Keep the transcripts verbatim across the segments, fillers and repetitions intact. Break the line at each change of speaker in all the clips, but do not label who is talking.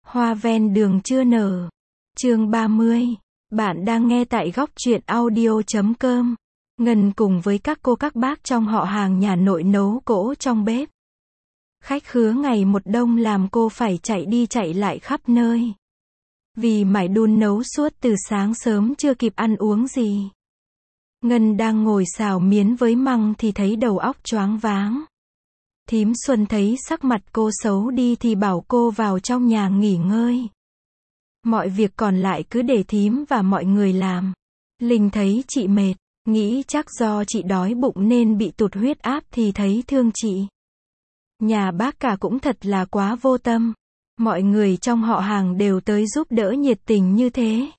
Hoa ven đường chưa nở. Chương ba mươi. Bạn đang nghe tại góc truyện audio chấm com. Ngân cùng với các cô các bác trong họ hàng nhà nội nấu cỗ trong bếp. Khách khứa ngày một đông làm cô phải chạy đi chạy lại khắp nơi. Vì mải đun nấu suốt từ sáng sớm chưa kịp ăn uống gì. Ngân đang ngồi xào miến với măng thì thấy đầu óc choáng váng. Thím Xuân thấy sắc mặt cô xấu đi thì bảo cô vào trong nhà nghỉ ngơi. Mọi việc còn lại cứ để thím và mọi người làm. Linh thấy chị mệt, nghĩ chắc do chị đói bụng nên bị tụt huyết áp thì thấy thương chị. Nhà bác cả cũng thật là quá vô tâm. Mọi người trong họ hàng đều tới giúp đỡ nhiệt tình như thế.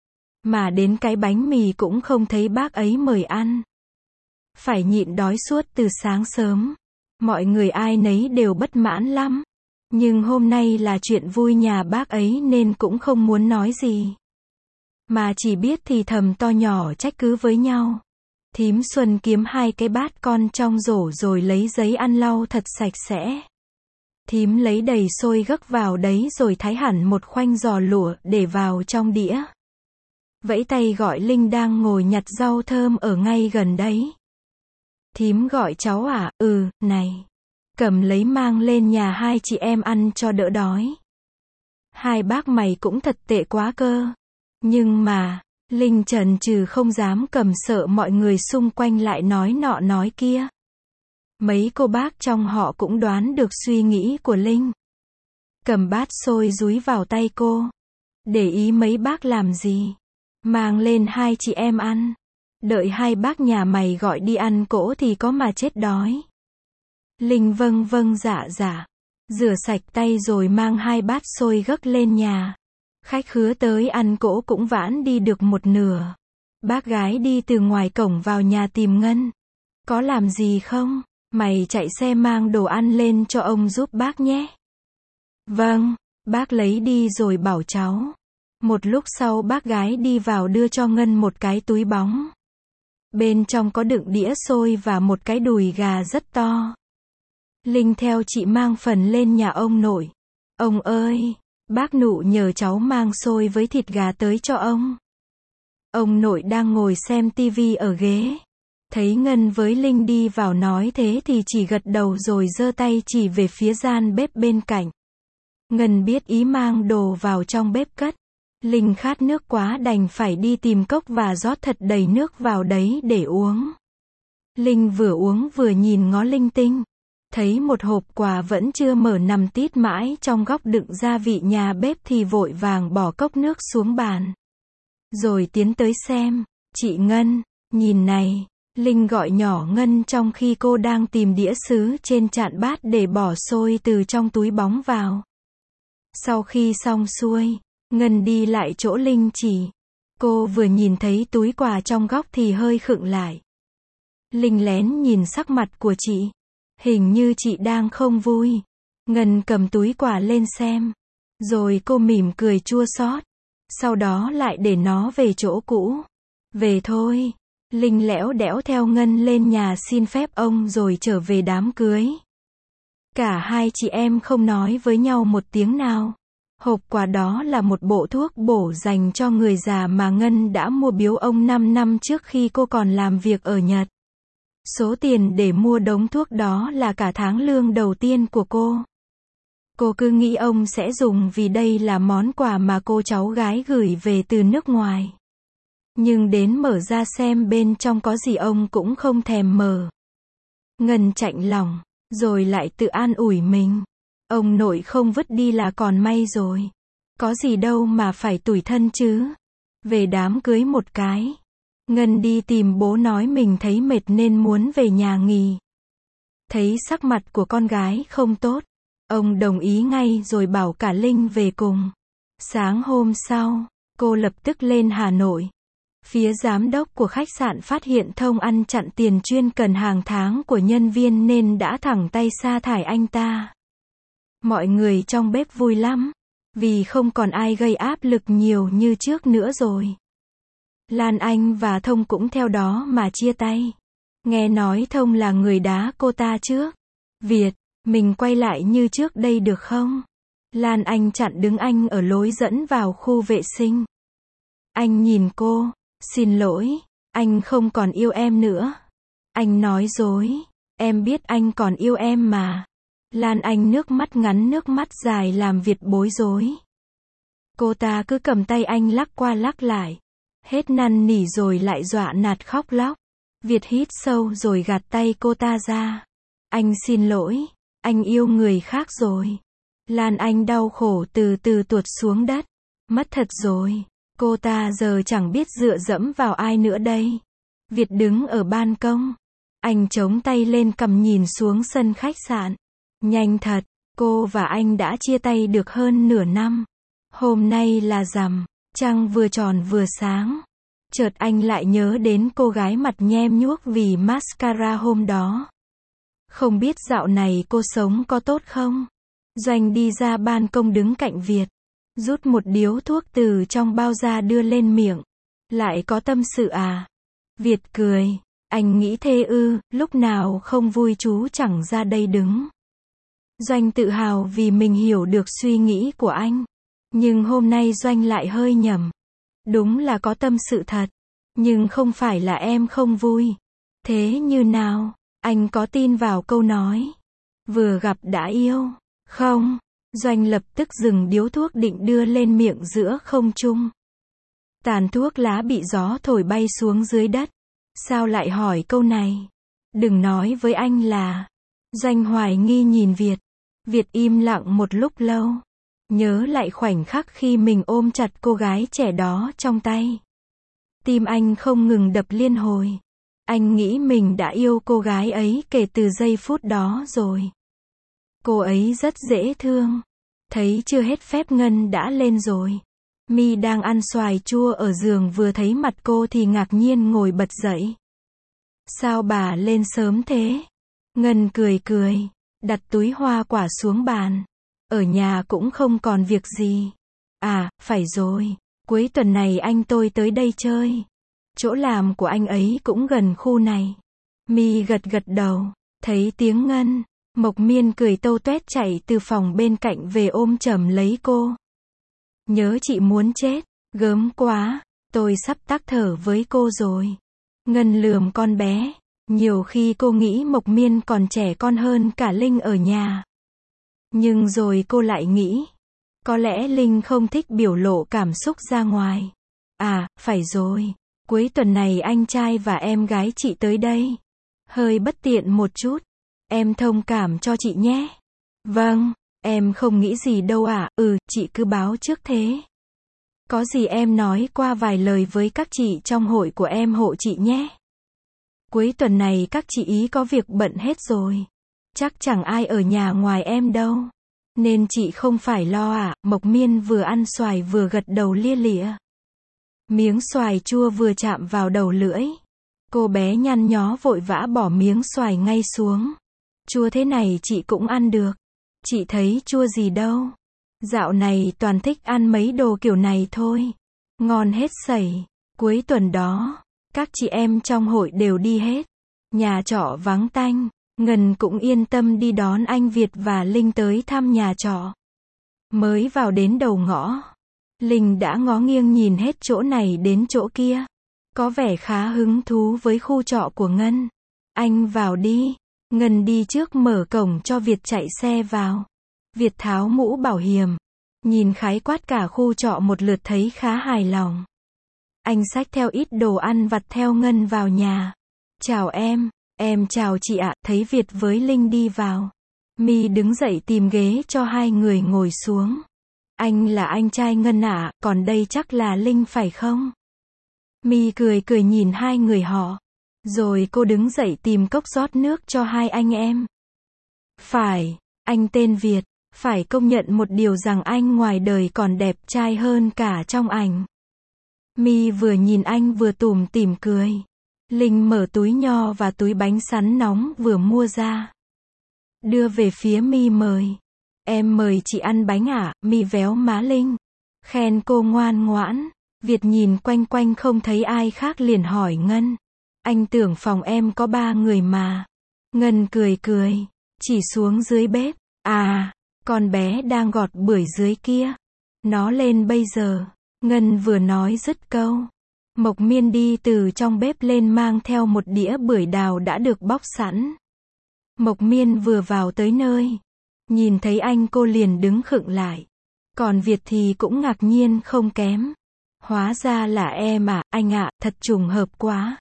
Mà đến cái bánh mì cũng không thấy bác ấy mời ăn. Phải nhịn đói suốt từ sáng sớm. Mọi người ai nấy đều bất mãn lắm. Nhưng hôm nay là chuyện vui nhà bác ấy nên cũng không muốn nói gì. Mà chỉ biết thì thầm to nhỏ trách cứ với nhau. Thím Xuân kiếm hai cái bát con trong rổ rồi lấy giấy ăn lau thật sạch sẽ. Thím lấy đầy xôi gấc vào đấy rồi thái hẳn một khoanh giò lụa để vào trong đĩa. Vẫy tay gọi Linh đang ngồi nhặt rau thơm ở ngay gần đấy. Thím gọi cháu à, ừ, này. Cầm lấy mang lên nhà hai chị em ăn cho đỡ đói. Hai bác mày cũng thật tệ quá cơ. Nhưng mà, Linh chần chừ không dám cầm sợ mọi người xung quanh lại nói nọ nói kia. Mấy cô bác trong họ cũng đoán được suy nghĩ của Linh. Cầm bát xôi dúi vào tay cô. Để ý mấy bác làm gì. Mang lên hai chị em ăn. Đợi hai bác nhà mày gọi đi ăn cỗ thì có mà chết đói. Linh vâng vâng dạ dạ. Rửa sạch tay rồi mang hai bát xôi gấc lên nhà. Khách khứa tới ăn cỗ cũng vãn đi được một nửa. Bác gái đi từ ngoài cổng vào nhà tìm Ngân. Có làm gì không? Mày chạy xe mang đồ ăn lên cho ông giúp bác nhé. Vâng, bác lấy đi rồi bảo cháu. Một lúc sau bác gái đi vào đưa cho Ngân một cái túi bóng. Bên trong có đựng đĩa xôi và một cái đùi gà rất to. Linh theo chị mang phần lên nhà ông nội. Ông ơi, bác Nụ nhờ cháu mang xôi với thịt gà tới cho ông. Ông nội đang ngồi xem tivi ở ghế. Thấy Ngân với Linh đi vào nói thế thì chỉ gật đầu rồi giơ tay chỉ về phía gian bếp bên cạnh. Ngân biết ý mang đồ vào trong bếp cất. Linh khát nước quá đành phải đi tìm cốc và rót thật đầy nước vào đấy để uống. Linh vừa uống vừa nhìn ngó linh tinh. Thấy một hộp quà vẫn chưa mở nằm tít mãi trong góc đựng gia vị nhà bếp thì vội vàng bỏ cốc nước xuống bàn. Rồi tiến tới xem. Chị Ngân, nhìn này. Linh gọi nhỏ Ngân trong khi cô đang tìm đĩa sứ trên chạn bát để bỏ xôi từ trong túi bóng vào. Sau khi xong xuôi, Ngân đi lại chỗ Linh chỉ. Cô vừa nhìn thấy túi quà trong góc thì hơi khựng lại. Linh lén nhìn sắc mặt của chị. Hình như chị đang không vui. Ngân cầm túi quà lên xem. Rồi cô mỉm cười chua xót. Sau đó lại để nó về chỗ cũ. Về thôi. Linh lẽo đẽo theo Ngân lên nhà xin phép ông rồi trở về đám cưới. Cả hai chị em không nói với nhau một tiếng nào. Hộp quà đó là một bộ thuốc bổ dành cho người già mà Ngân đã mua biếu ông năm năm trước khi cô còn làm việc ở Nhật. Số tiền để mua đống thuốc đó là cả tháng lương đầu tiên của cô. Cô cứ nghĩ ông sẽ dùng vì đây là món quà mà cô cháu gái gửi về từ nước ngoài. Nhưng đến mở ra xem bên trong có gì ông cũng không thèm mở. Ngân chạnh lòng, rồi lại tự an ủi mình. Ông nội không vứt đi là còn may rồi. Có gì đâu mà phải tủi thân chứ. Về đám cưới một cái. Ngân đi tìm bố nói mình thấy mệt nên muốn về nhà nghỉ. Thấy sắc mặt của con gái không tốt. Ông đồng ý ngay rồi bảo cả Linh về cùng. Sáng hôm sau, cô lập tức lên Hà Nội. Phía giám đốc của khách sạn phát hiện Thông ăn chặn tiền chuyên cần hàng tháng của nhân viên nên đã thẳng tay sa thải anh ta. Mọi người trong bếp vui lắm. Vì không còn ai gây áp lực nhiều như trước nữa rồi. Lan Anh và Thông cũng theo đó mà chia tay. Nghe nói Thông là người đá cô ta trước. Việt, mình quay lại như trước đây được không? Lan Anh chặn đứng anh ở lối dẫn vào khu vệ sinh. Anh nhìn cô, xin lỗi, anh không còn yêu em nữa. Anh nói dối, em biết anh còn yêu em mà. Lan Anh nước mắt ngắn nước mắt dài làm Việt bối rối. Cô ta cứ cầm tay anh lắc qua lắc lại. Hết năn nỉ rồi lại dọa nạt khóc lóc. Việt hít sâu rồi gạt tay cô ta ra. Anh xin lỗi, anh yêu người khác rồi. Lan Anh đau khổ từ từ tuột xuống đất. Mất thật rồi, cô ta giờ chẳng biết dựa dẫm vào ai nữa đây. Việt đứng ở ban công. Anh chống tay lên cằm nhìn xuống sân khách sạn. Nhanh thật, cô và anh đã chia tay được hơn nửa năm. Hôm nay là rằm, trăng vừa tròn vừa sáng. Chợt anh lại nhớ đến cô gái mặt nhem nhuốc vì mascara hôm đó. Không biết dạo này cô sống có tốt không? Doanh đi ra ban công đứng cạnh Việt. Rút một điếu thuốc từ trong bao ra đưa lên miệng. Lại có tâm sự à? Việt cười. Anh nghĩ thế ư, lúc nào không vui chú chẳng ra đây đứng. Doanh tự hào vì mình hiểu được suy nghĩ của anh. Nhưng hôm nay Doanh lại hơi nhầm. Đúng là có tâm sự thật. Nhưng không phải là em không vui. Thế như nào? Anh có tin vào câu nói vừa gặp đã yêu, không? Doanh lập tức dừng điếu thuốc định đưa lên miệng giữa không trung. Tàn thuốc lá bị gió thổi bay xuống dưới đất. Sao lại hỏi câu này? Đừng nói với anh là... Doanh hoài nghi nhìn Việt. Việt im lặng một lúc lâu. Nhớ lại khoảnh khắc khi mình ôm chặt cô gái trẻ đó trong tay. Tim anh không ngừng đập liên hồi. Anh nghĩ mình đã yêu cô gái ấy kể từ giây phút đó rồi. Cô ấy rất dễ thương. Thấy chưa hết phép Ngân đã lên rồi. My đang ăn xoài chua ở giường vừa thấy mặt cô thì ngạc nhiên ngồi bật dậy. Sao bà lên sớm thế? Ngân cười cười, đặt túi hoa quả xuống bàn. Ở nhà cũng không còn việc gì. À, phải rồi, cuối tuần này anh tôi tới đây chơi. Chỗ làm của anh ấy cũng gần khu này. My gật gật đầu, thấy tiếng Ngân. Mộc Miên cười tâu toét chạy từ phòng bên cạnh về ôm chầm lấy cô. Nhớ chị muốn chết, gớm quá, tôi sắp tắc thở với cô rồi. Ngân lườm con bé, nhiều khi cô nghĩ Mộc Miên còn trẻ con hơn cả Linh ở nhà. Nhưng rồi cô lại nghĩ, có lẽ Linh không thích biểu lộ cảm xúc ra ngoài. À, phải rồi, cuối tuần này anh trai và em gái chị tới đây. Hơi bất tiện một chút, em thông cảm cho chị nhé. Vâng, em không nghĩ gì đâu ạ, à. Ừ, chị cứ báo trước thế. Có gì em nói qua vài lời với các chị trong hội của em hộ chị nhé. Cuối tuần này các chị ý có việc bận hết rồi. Chắc chẳng ai ở nhà ngoài em đâu. Nên chị không phải lo ạ. À. Mộc Miên vừa ăn xoài vừa gật đầu lia lịa. Miếng xoài chua vừa chạm vào đầu lưỡi. Cô bé nhăn nhó vội vã bỏ miếng xoài ngay xuống. Chua thế này chị cũng ăn được. Chị thấy chua gì đâu. Dạo này toàn thích ăn mấy đồ kiểu này thôi. Ngon hết sẩy. Cuối tuần đó, các chị em trong hội đều đi hết. Nhà trọ vắng tanh. Ngân cũng yên tâm đi đón anh Việt và Linh tới thăm nhà trọ. Mới vào đến đầu ngõ, Linh đã ngó nghiêng nhìn hết chỗ này đến chỗ kia. Có vẻ khá hứng thú với khu trọ của Ngân. Anh vào đi. Ngân đi trước mở cổng cho Việt chạy xe vào. Việt tháo mũ bảo hiểm. Nhìn khái quát cả khu trọ một lượt thấy khá hài lòng. Anh xách theo ít đồ ăn vặt theo Ngân vào nhà. Chào em. Em chào chị ạ, thấy Việt với Linh đi vào. My đứng dậy tìm ghế cho hai người ngồi xuống. Anh là anh trai Ngân ạ, à, còn đây chắc là Linh phải không? My cười cười nhìn hai người họ. Rồi cô đứng dậy tìm cốc rót nước cho hai anh em. Phải, anh tên Việt, phải công nhận một điều rằng anh ngoài đời còn đẹp trai hơn cả trong ảnh. My vừa nhìn anh vừa tủm tỉm cười. Linh mở túi nho và túi bánh sắn nóng vừa mua ra. Đưa về phía My mời. Em mời chị ăn bánh à? My véo má Linh. Khen cô ngoan ngoãn. Việt nhìn quanh quanh không thấy ai khác liền hỏi Ngân. Anh tưởng phòng em có ba người mà. Ngân cười cười. Chỉ xuống dưới bếp. À, Con bé đang gọt bưởi dưới kia. Nó lên bây giờ. Ngân vừa nói dứt câu. Mộc Miên đi từ trong bếp lên mang theo một đĩa bưởi đào đã được bóc sẵn. Mộc Miên vừa vào tới nơi. Nhìn thấy anh cô liền đứng khựng lại. Còn Việt thì cũng ngạc nhiên không kém. Hóa ra là em à, anh ạ, thật trùng hợp quá.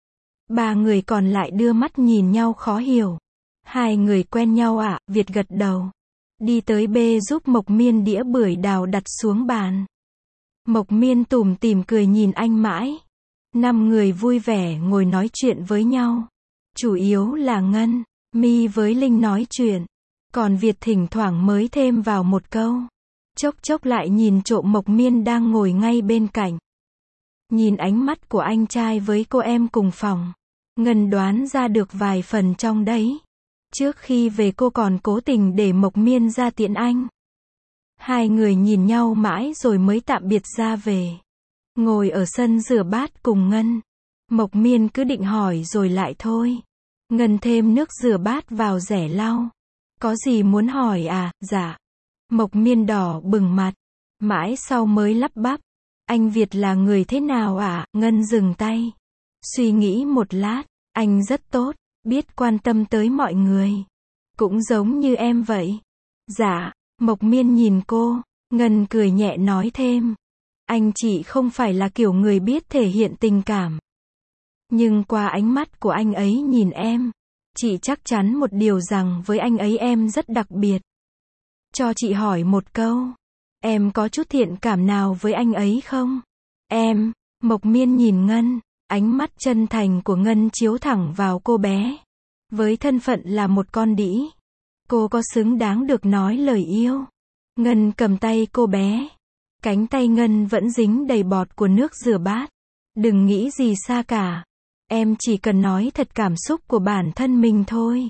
Ba người còn lại đưa mắt nhìn nhau khó hiểu. Hai người quen nhau ạ, à, Việt gật đầu. Đi tới bê giúp Mộc Miên đĩa bưởi đào đặt xuống bàn. Mộc Miên tủm tỉm cười nhìn anh mãi. Năm người vui vẻ ngồi nói chuyện với nhau. Chủ yếu là Ngân, My với Linh nói chuyện. Còn Việt thỉnh thoảng mới thêm vào một câu. Chốc chốc lại nhìn trộm Mộc Miên đang ngồi ngay bên cạnh. Nhìn ánh mắt của anh trai với cô em cùng phòng. Ngân đoán ra được vài phần trong đấy. Trước khi về cô còn cố tình để Mộc Miên ra tiễn anh. Hai người nhìn nhau mãi rồi mới tạm biệt ra về. Ngồi ở sân rửa bát cùng Ngân. Mộc Miên cứ định hỏi rồi lại thôi. Ngân thêm nước rửa bát vào rẻ lau. Có gì muốn hỏi à, dạ. Mộc Miên đỏ bừng mặt. Mãi sau mới lắp bắp. Anh Việt là người thế nào ạ? À? Ngân dừng tay. Suy nghĩ một lát. Anh rất tốt. Biết quan tâm tới mọi người. Cũng giống như em vậy. Dạ. Mộc Miên nhìn cô. Ngân cười nhẹ nói thêm. Anh chị không phải là kiểu người biết thể hiện tình cảm. Nhưng qua ánh mắt của anh ấy nhìn em. Chị chắc chắn một điều rằng với anh ấy em rất đặc biệt. Cho chị hỏi một câu. Em có chút thiện cảm nào với anh ấy không? Em. Mộc Miên nhìn Ngân. Ánh mắt chân thành của Ngân chiếu thẳng vào cô bé. Với thân phận là một con đĩ. Cô có xứng đáng được nói lời yêu. Ngân cầm tay cô bé. Cánh tay Ngân vẫn dính đầy bọt của nước rửa bát. Đừng nghĩ gì xa cả. Em chỉ cần nói thật cảm xúc của bản thân mình thôi.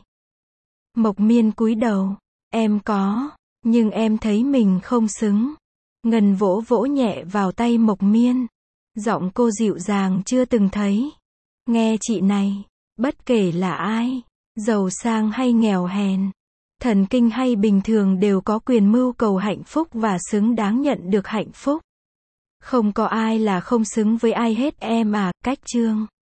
Mộc Miên cúi đầu. Em có. Nhưng em thấy mình không xứng. Ngân vỗ vỗ nhẹ vào tay Mộc Miên. Giọng cô dịu dàng chưa từng thấy. Nghe chị này. Bất kể là ai. Giàu sang hay nghèo hèn. Thần kinh hay bình thường đều có quyền mưu cầu hạnh phúc và xứng đáng nhận được hạnh phúc. Không có ai là không xứng với ai hết em à, Cách Trương.